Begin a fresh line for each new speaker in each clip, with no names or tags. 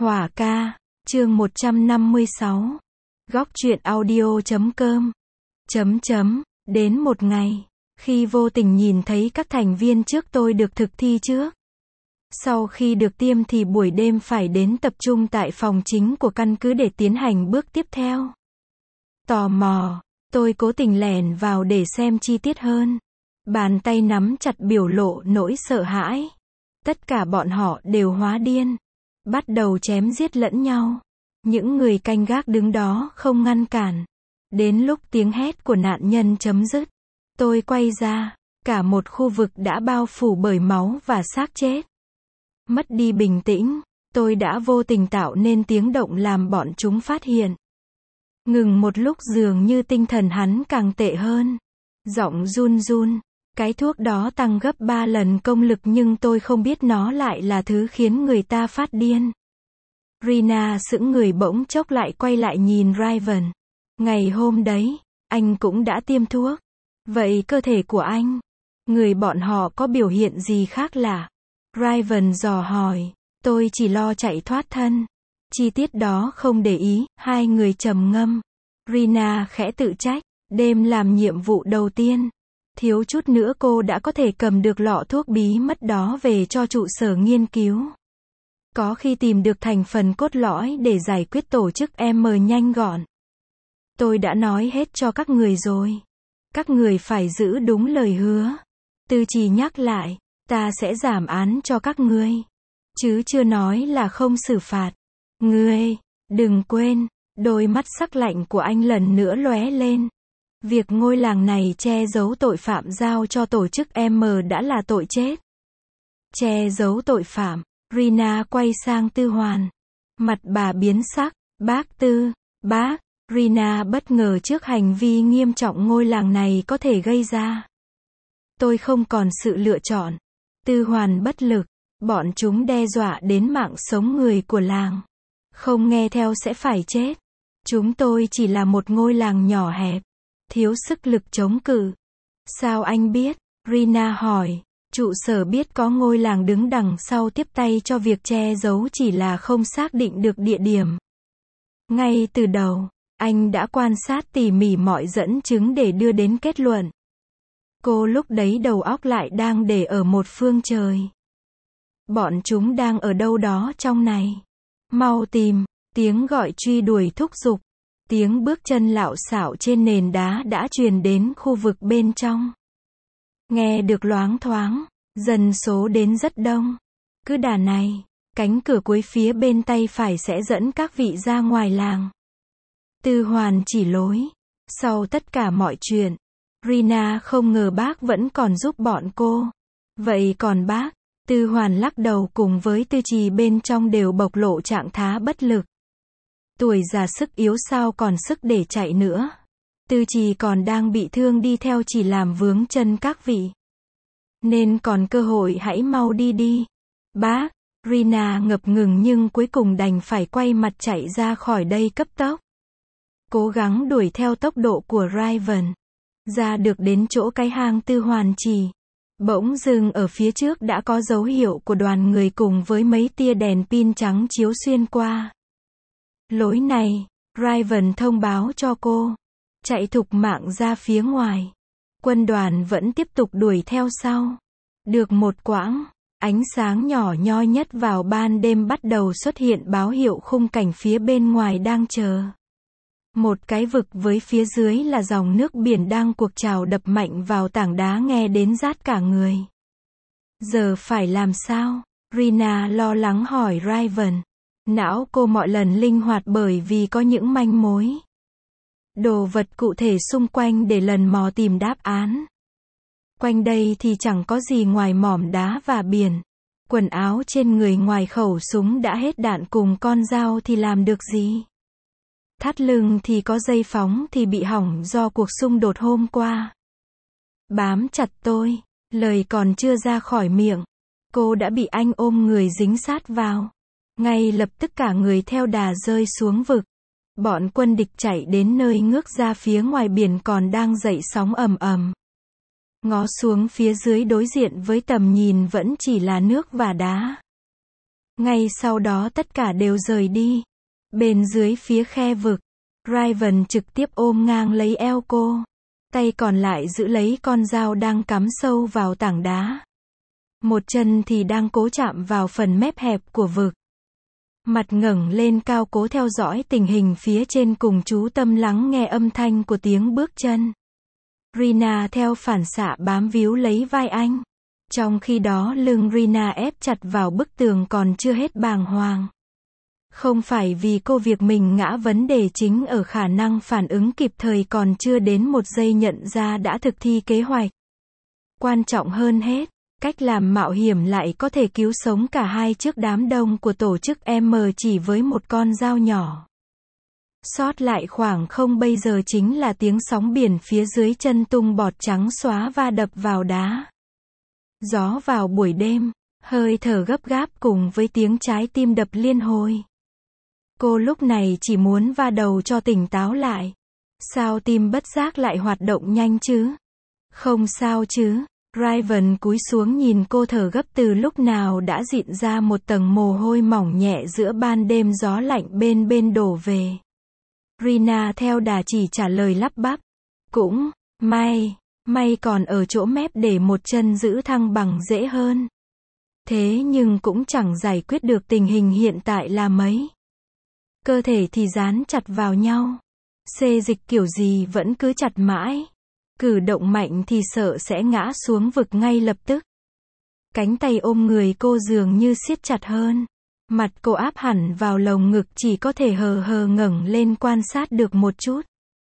Hỏa ca, chương 156. Góc truyện audio.com. Đến một ngày, khi vô tình nhìn thấy các thành viên trước tôi được thực thi trước. Sau khi được tiêm thì buổi đêm phải đến tập trung tại phòng chính của căn cứ để tiến hành bước tiếp theo. Tò mò, tôi cố tình lẻn vào để xem chi tiết hơn. Bàn tay nắm chặt biểu lộ nỗi sợ hãi. Tất cả bọn họ đều hóa điên. Bắt đầu chém giết lẫn nhau. Những người canh gác đứng đó không ngăn cản. Đến lúc tiếng hét của nạn nhân chấm dứt, tôi quay ra, cả một khu vực đã bao phủ bởi máu và xác chết. Mất đi bình tĩnh, tôi đã vô tình tạo nên tiếng động làm bọn chúng phát hiện. Ngừng một lúc dường như tinh thần hắn càng tệ hơn. Giọng run run, cái thuốc đó tăng gấp 3 lần công lực nhưng tôi không biết nó lại là thứ khiến người ta phát điên. Rina sững người bỗng chốc lại quay lại nhìn Raven. Ngày hôm đấy, anh cũng đã tiêm thuốc. Vậy cơ thể của anh, người bọn họ có biểu hiện gì khác lạ? Raven dò hỏi. Tôi chỉ lo chạy thoát thân. Chi tiết đó không để ý, hai người trầm ngâm. Rina khẽ tự trách, đêm làm nhiệm vụ đầu tiên. Thiếu chút nữa cô đã có thể cầm được lọ thuốc bí mật đó về cho trụ sở nghiên cứu. Có khi tìm được thành phần cốt lõi để giải quyết tổ chức M nhanh gọn. Tôi đã nói hết cho các người rồi. Các người phải giữ đúng lời hứa. Tư Trì nhắc lại, ta sẽ giảm án cho các ngươi. Chứ chưa nói là không xử phạt. Ngươi, đừng quên, đôi mắt sắc lạnh của anh lần nữa lóe lên. Việc ngôi làng này che giấu tội phạm giao cho tổ chức M đã là tội chết. Che giấu tội phạm, Rina quay sang Tư Hoàn. Mặt bà biến sắc, bác Tư, bác, Rina bất ngờ trước hành vi nghiêm trọng ngôi làng này có thể gây ra. Tôi không còn sự lựa chọn. Tư Hoàn bất lực, bọn chúng đe dọa đến mạng sống người của làng. Không nghe theo sẽ phải chết. Chúng tôi chỉ là một ngôi làng nhỏ hẹp, thiếu sức lực chống cự. Sao anh biết? Rina hỏi. Trụ sở biết có ngôi làng đứng đằng sau tiếp tay cho việc che giấu chỉ là không xác định được địa điểm. Ngay từ đầu, anh đã quan sát tỉ mỉ mọi dẫn chứng để đưa đến kết luận. Cô lúc đấy đầu óc lại đang để ở một phương trời. Bọn chúng đang ở đâu đó trong này. Mau tìm, tiếng gọi truy đuổi thúc giục. Tiếng bước chân lạo xạo trên nền đá đã truyền đến khu vực bên trong. Nghe được loáng thoáng, dân số đến rất đông. Cứ đà này, cánh cửa cuối phía bên tay phải sẽ dẫn các vị ra ngoài làng. Tư Hoàn chỉ lối. Sau tất cả mọi chuyện, Rina không ngờ bác vẫn còn giúp bọn cô. Vậy còn bác? Tư Hoàn lắc đầu cùng với Tư Trì bên trong đều bộc lộ trạng thái bất lực. Tuổi già sức yếu sao còn sức để chạy nữa. Tư Trì còn đang bị thương đi theo chỉ làm vướng chân các vị. Nên còn cơ hội hãy mau đi đi. Bác, Rina ngập ngừng nhưng cuối cùng đành phải quay mặt chạy ra khỏi đây cấp tốc. Cố gắng đuổi theo tốc độ của Raven. Ra được đến chỗ cái hang Tư Hoàn chỉ. Bỗng dưng ở phía trước đã có dấu hiệu của đoàn người cùng với mấy tia đèn pin trắng chiếu xuyên qua. Lối này, Raven thông báo cho cô. Chạy thục mạng ra phía ngoài. Quân đoàn vẫn tiếp tục đuổi theo sau. Được một quãng, ánh sáng nhỏ nhoi nhất vào ban đêm bắt đầu xuất hiện báo hiệu khung cảnh phía bên ngoài đang chờ. Một cái vực với phía dưới là dòng nước biển đang cuộc trào đập mạnh vào tảng đá nghe đến rát cả người. Giờ phải làm sao? Rina lo lắng hỏi Raven. Não cô mọi lần linh hoạt bởi vì có những manh mối. Đồ vật cụ thể xung quanh để lần mò tìm đáp án. Quanh đây thì chẳng có gì ngoài mỏm đá và biển. Quần áo trên người ngoài khẩu súng đã hết đạn cùng con dao thì làm được gì? Thắt lưng thì có dây phóng thì bị hỏng do cuộc xung đột hôm qua. Bám chặt tôi, lời còn chưa ra khỏi miệng. Cô đã bị anh ôm người dính sát vào. Ngay lập tức cả người theo đà rơi xuống vực. Bọn quân địch chạy đến nơi ngước ra phía ngoài biển còn đang dậy sóng ầm ầm. Ngó xuống phía dưới đối diện với tầm nhìn vẫn chỉ là nước và đá. Ngay sau đó tất cả đều rời đi. Bên dưới phía khe vực, Raven trực tiếp ôm ngang lấy eo cô. Tay còn lại giữ lấy con dao đang cắm sâu vào tảng đá. Một chân thì đang cố chạm vào phần mép hẹp của vực. Mặt ngẩng lên cao cố theo dõi tình hình phía trên cùng chú tâm lắng nghe âm thanh của tiếng bước chân. Rina theo phản xạ bám víu lấy vai anh. Trong khi đó lưng Rina ép chặt vào bức tường còn chưa hết bàng hoàng. Không phải vì cô việc mình ngã, vấn đề chính ở khả năng phản ứng kịp thời còn chưa đến một giây nhận ra đã thực thi kế hoạch. Quan trọng hơn hết, cách làm mạo hiểm lại có thể cứu sống cả hai trước đám đông của tổ chức M chỉ với một con dao nhỏ. Sót lại khoảng không bây giờ chính là tiếng sóng biển phía dưới chân tung bọt trắng xóa va đập vào đá. Gió vào buổi đêm, hơi thở gấp gáp cùng với tiếng trái tim đập liên hồi. Cô lúc này chỉ muốn va đầu cho tỉnh táo lại. Sao tim bất giác lại hoạt động nhanh chứ? Không sao chứ? Raven cúi xuống nhìn cô thở gấp từ lúc nào đã dịn ra một tầng mồ hôi mỏng nhẹ giữa ban đêm gió lạnh bên đổ về. Rina theo đà chỉ trả lời lắp bắp. Cũng, may còn ở chỗ mép để một chân giữ thăng bằng dễ hơn. Thế nhưng cũng chẳng giải quyết được tình hình hiện tại là mấy. Cơ thể thì dán chặt vào nhau. Xê dịch kiểu gì vẫn cứ chặt mãi. Cử động mạnh thì sợ sẽ ngã xuống vực ngay lập tức. Cánh tay ôm người cô dường như siết chặt hơn. Mặt cô áp hẳn vào lồng ngực, chỉ có thể hờ hờ ngẩng lên quan sát được một chút.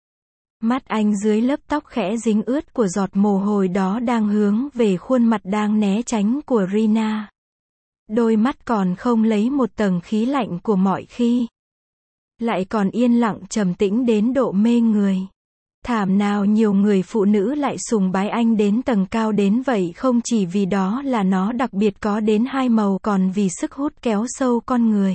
Mắt anh dưới lớp tóc khẽ dính ướt của giọt mồ hôi đó đang hướng về khuôn mặt đang né tránh của Rina. Đôi mắt còn không lấy một tầng khí lạnh của mọi khi. Lại còn yên lặng trầm tĩnh đến độ mê người. Thảm nào nhiều người phụ nữ lại sùng bái anh đến tầng cao đến vậy, không chỉ vì đó là nó đặc biệt có đến hai màu, còn vì sức hút kéo sâu con người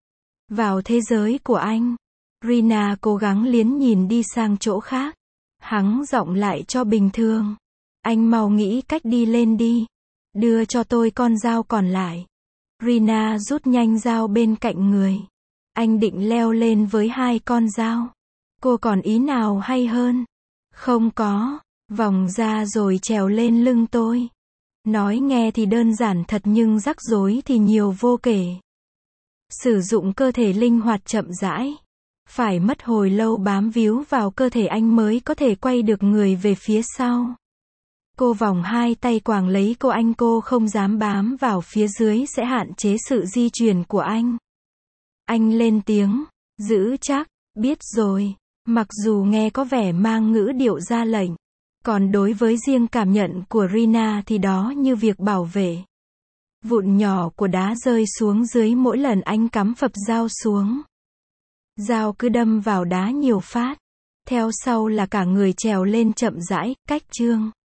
vào thế giới của anh. Rina cố gắng liến nhìn đi sang chỗ khác. Hắng giọng lại cho bình thường. Anh mau nghĩ cách đi lên đi. Đưa cho tôi con dao còn lại. Rina rút nhanh dao bên cạnh người. Anh định leo lên với hai con dao. Cô còn ý nào hay hơn? Không có. Vòng ra rồi trèo lên lưng tôi. Nói nghe thì đơn giản thật nhưng rắc rối thì nhiều vô kể. Sử dụng cơ thể linh hoạt chậm rãi. Phải mất hồi lâu bám víu vào cơ thể anh mới có thể quay được người về phía sau. Cô vòng hai tay quàng lấy cô không dám bám vào phía dưới sẽ hạn chế sự di chuyển của anh. Anh lên tiếng, giữ chắc, biết rồi, mặc dù nghe có vẻ mang ngữ điệu ra lệnh. Còn đối với riêng cảm nhận của Rina thì đó như việc bảo vệ. Vụn nhỏ của đá rơi xuống dưới mỗi lần anh cắm phập dao xuống. Dao cứ đâm vào đá nhiều phát. Theo sau là cả người trèo lên chậm rãi, cách chương.